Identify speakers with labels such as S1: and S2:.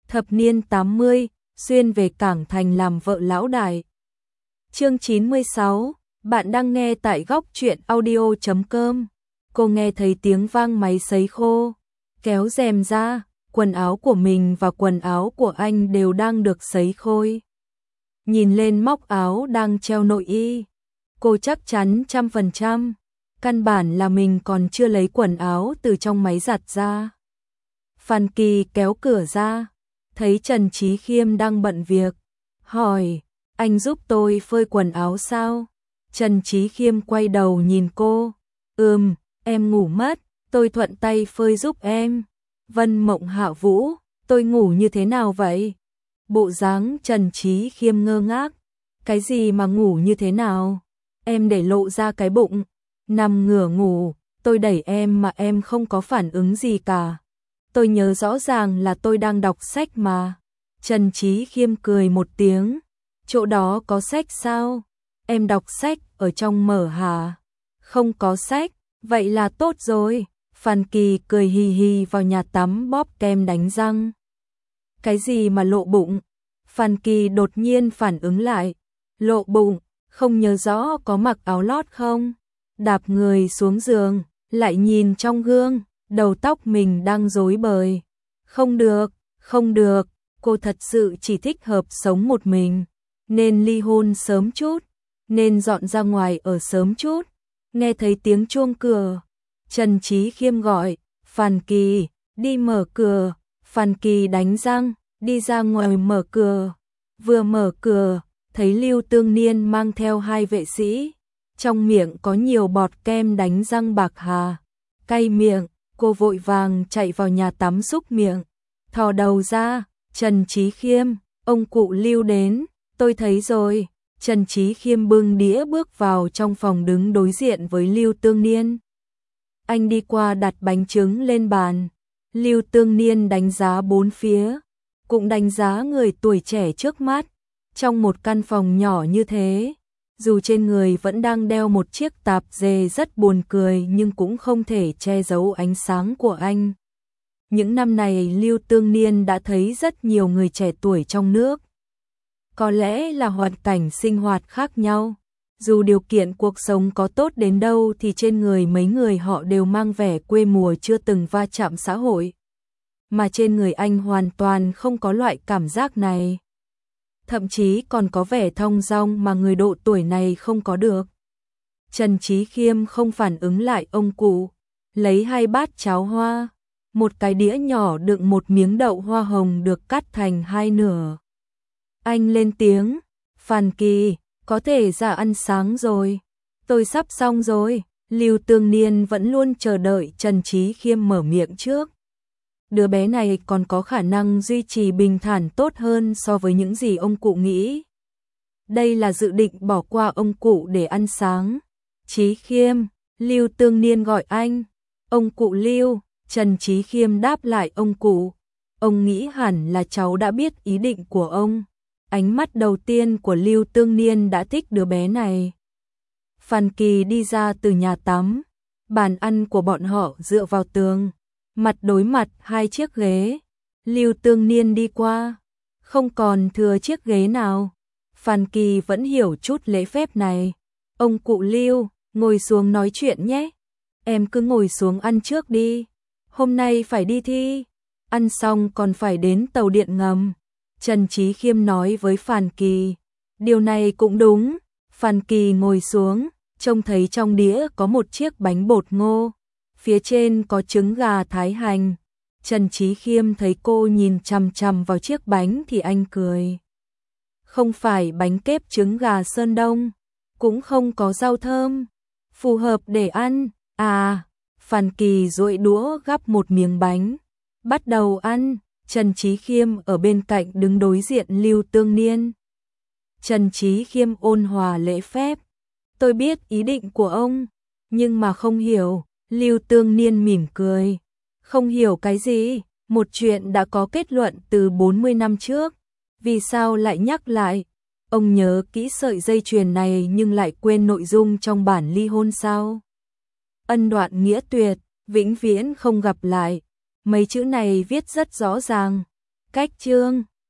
S1: Thập niên 80, xuyên về Cảng Thành làm vợ lão đại. Chương 96, bạn đang nghe tại góc truyện audio.com. Cô nghe thấy tiếng vang máy sấy khô, kéo rèm ra, quần áo của mình và quần áo của anh đều đang được sấy khô. Nhìn lên móc áo đang treo nội y, cô chắc chắn 100%, căn bản là mình còn chưa lấy quần áo từ trong máy giặt ra. Phan Kỳ kéo cửa ra, thấy Trần Chí Khiêm đang bận việc, hỏi, anh giúp tôi phơi quần áo sao? Trần Chí Khiêm quay đầu nhìn cô, em ngủ mất, tôi thuận tay phơi giúp em. Vân Mộng Hạ Vũ, tôi ngủ như thế nào vậy? Bộ dáng Trần Chí Khiêm ngơ ngác, cái gì mà ngủ như thế nào? Em để lộ ra cái bụng, nằm ngửa ngủ, tôi đẩy em mà em không có phản ứng gì cả. Tôi nhớ rõ ràng là tôi đang đọc sách mà. Trần Chí Khiêm cười một tiếng, chỗ đó có sách sao? Em đọc sách ở trong mở hả? Không có sách, vậy là tốt rồi. Phan Kỳ cười hì hì vào nhà tắm bóp kem đánh răng. Cái gì mà lộ bụng? Phan Kỳ đột nhiên phản ứng lại. Lộ bụng, không nhớ rõ có mặc áo lót không? Đạp người xuống giường, lại nhìn trong gương, đầu tóc mình đang rối bời. Không được, cô thật sự chỉ thích hợp sống một mình. Nên ly hôn sớm chút, nên dọn ra ngoài ở sớm chút. Nghe thấy tiếng chuông cửa, Trần Chí Khiêm gọi, Phan Kỳ, đi mở cửa. Phan Kỳ đánh răng, đi ra ngoài mở cửa. Vừa mở cửa, thấy Lưu Tương Niên mang theo hai vệ sĩ. Trong miệng có nhiều bọt kem đánh răng bạc hà. Cay miệng, cô vội vàng chạy vào nhà tắm xúc miệng. Thò đầu ra, Trần Chí Khiêm, ông cụ Lưu đến, tôi thấy rồi. Trần Chí Khiêm bưng đĩa bước vào trong phòng đứng đối diện với Lưu Tương Niên. Anh đi qua đặt bánh trứng lên bàn. Lưu Tương Niên đánh giá bốn phía, cũng đánh giá người tuổi trẻ trước mắt. Trong một căn phòng nhỏ như thế, dù trên người vẫn đang đeo một chiếc tạp dề rất buồn cười nhưng cũng không thể che giấu ánh sáng của anh. Những năm này Lưu Tương Niên đã thấy rất nhiều người trẻ tuổi trong nước. Có lẽ là hoàn cảnh sinh hoạt khác nhau. Dù điều kiện cuộc sống có tốt đến đâu thì trên người mấy người họ đều mang vẻ quê mùa chưa từng va chạm xã hội. Mà trên người anh hoàn toàn không có loại cảm giác này. Thậm chí còn có vẻ thong dong mà người độ tuổi này không có được. Trần Chí Khiêm không phản ứng lại ông cụ, lấy hai bát cháo hoa, một cái đĩa nhỏ đựng một miếng đậu hoa hồng được cắt thành hai nửa. Anh lên tiếng, Phan Kỳ, có thể ra ăn sáng rồi. Tôi sắp xong rồi. Lưu Tương Niên vẫn luôn chờ đợi Trần Chí Khiêm mở miệng trước. Đứa bé này còn có khả năng duy trì bình thản tốt hơn so với những gì ông cụ nghĩ. Đây là dự định bỏ qua ông cụ để ăn sáng. Chí Khiêm, Lưu Tương Niên gọi anh. Ông cụ Lưu, Trần Chí Khiêm đáp lại ông cụ. Ông nghĩ hẳn là cháu đã biết ý định của ông. Ánh mắt đầu tiên của Lưu Tương Niên đã thích đứa bé này. Phan Kỳ đi ra từ nhà tắm. Bàn ăn của bọn họ dựa vào tường, mặt đối mặt hai chiếc ghế. Lưu Tương Niên đi qua, không còn thừa chiếc ghế nào. Phan Kỳ vẫn hiểu chút lễ phép này. Ông cụ Lưu, ngồi xuống nói chuyện nhé. Em cứ ngồi xuống ăn trước đi. Hôm nay phải đi thi. Ăn xong còn phải đến tàu điện ngầm. Trần Chí Khiêm nói với Phan Kỳ. Điều này cũng đúng. Phan Kỳ ngồi xuống, trông thấy trong đĩa có một chiếc bánh bột ngô. Phía trên có trứng gà thái hành. Trần Chí Khiêm thấy cô nhìn chằm chằm vào chiếc bánh thì anh cười. Không phải bánh kếp trứng gà Sơn Đông, cũng không có rau thơm, phù hợp để ăn. À, Phan Kỳ duỗi đũa gắp một miếng bánh, bắt đầu ăn. Trần Chí Khiêm ở bên cạnh đứng đối diện Lưu Tương Niên. Trần Chí Khiêm ôn hòa lễ phép. Tôi biết ý định của ông, nhưng mà không hiểu. Lưu Tương Niên mỉm cười. Không hiểu cái gì? Một chuyện đã có kết luận từ 40 năm trước. Vì sao lại nhắc lại? Ông nhớ kỹ sợi dây chuyền này nhưng lại quên nội dung trong bản ly hôn sao? Ân đoạn nghĩa tuyệt, vĩnh viễn không gặp lại. Mấy chữ này viết rất rõ ràng. cách chương